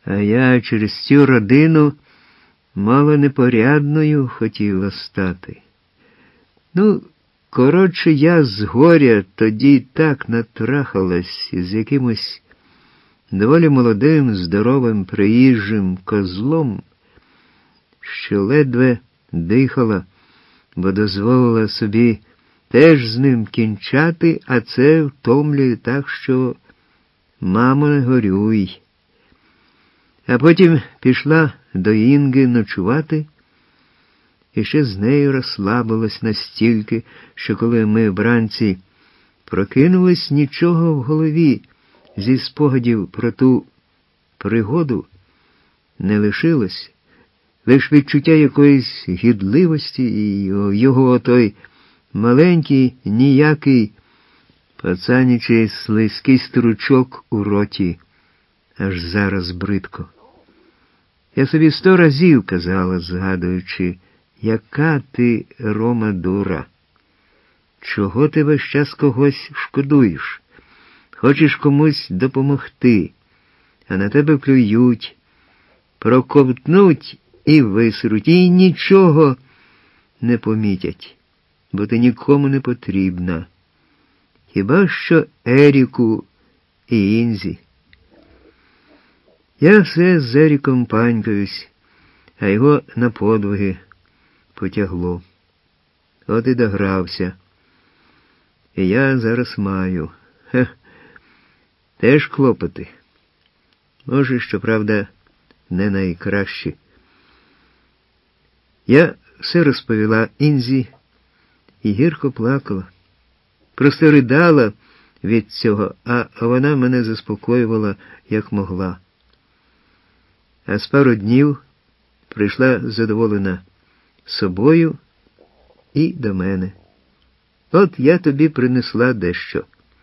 А я через цю родину мало непорядною хотіла стати. Ну, коротше, я з горя тоді так натрахалась з якимось доволі молодим, здоровим, приїжджим козлом, що ледве дихала, бо дозволила собі теж з ним кінчати, а це втомлює так, що мамо, не горюй. А потім пішла до Інги ночувати, і ще з нею розслабилась настільки, що коли ми вранці прокинулись, нічого в голові зі спогадів про ту пригоду не лишилось, лиш відчуття якоїсь гідливості і його той маленький, ніякий, пацанячий слизький стручок у роті, аж зараз бридко. Я собі 100 разів казала, згадуючи, яка ти, Рома, дура. Чого ти весь час когось шкодуєш? Хочеш комусь допомогти, а на тебе плюють, проковтнуть і висруть, і нічого не помітять, бо ти нікому не потрібна. Хіба що Еріку і Інзі. Я все з Еріком панькаюсь, а його на подвиги потягло. От і догрався. І я зараз маю. Теж клопоти. Може, щоправда, не найкращі. Я все розповіла Інзі і гірко плакала. Просто ридала від цього, а вона мене заспокоювала, як могла. А з пару днів прийшла задоволена собою і до мене. От я тобі принесла дещо.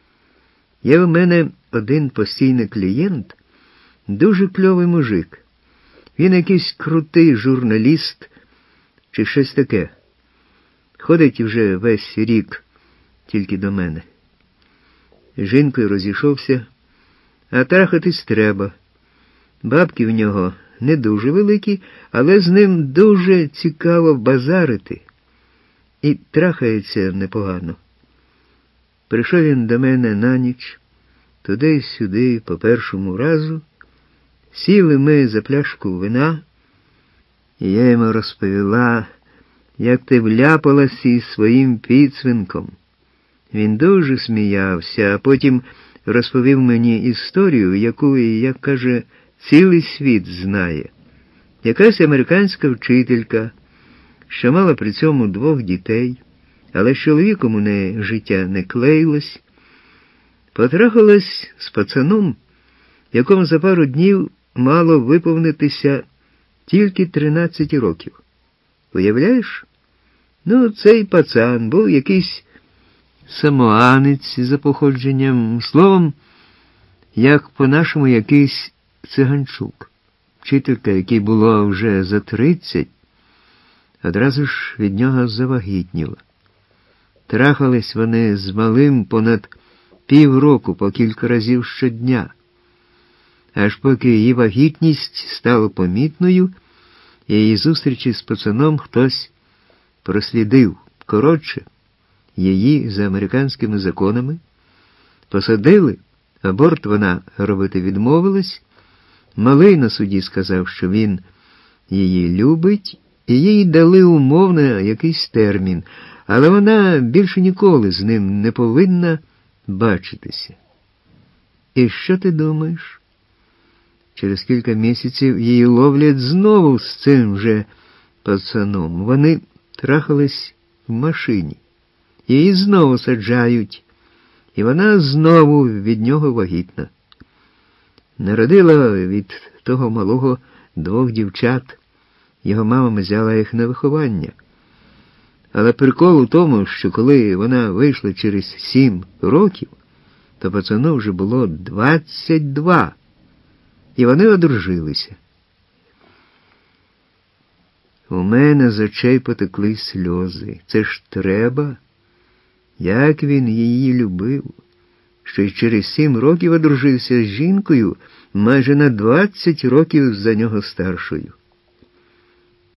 Є в мене один постійний клієнт, дуже кльовий мужик. Він якийсь крутий журналіст чи щось таке. Ходить вже весь рік тільки до мене. З жінкою розійшовся, а трахатись треба. Бабки в нього не дуже великі, але з ним дуже цікаво базарити. І трахається непогано. Прийшов він до мене на ніч, туди-сюди, по першому разу. Сіли ми за пляшку вина, і я йому розповіла, як ти вляпалась із своїм підсвинком. Він дуже сміявся, а потім розповів мені історію, яку, як каже, цілий світ знає. Якась американська вчителька, що мала при цьому 2 дітей, але з чоловіком у неї життя не клеїлось, потрахалась з пацаном, якому за пару днів мало виповнитися тільки 13 років. Уявляєш? Ну, цей пацан був якийсь самоанець за походженням, словом, як по-нашому якийсь циганчук. Вчителька, якій було вже за 30, одразу ж від нього завагітніла. Трахались вони з малим понад півроку по кілька разів щодня. Аж поки її вагітність стала помітною, її зустрічі з пацаном хтось прослідив. Коротше, її за американськими законами посадили, аборт вона робити відмовилась, малий на суді сказав, що він її любить, і їй дали умовно якийсь термін, але вона більше ніколи з ним не повинна бачитися. І що ти думаєш? Через кілька місяців її ловлять знову з цим же пацаном. Вони трахались в машині. Її знову саджають, і вона знову від нього вагітна. Народила від того малого 2 дівчат. Його мама взяла їх на виховання. Але прикол у тому, що коли вона вийшла через 7 років, то пацану вже було 22. І вони одружилися. У мене з очей потекли сльози. Це ж треба. Як він її любив. що й через 7 років одружився з жінкою, майже на 20 років за нього старшою.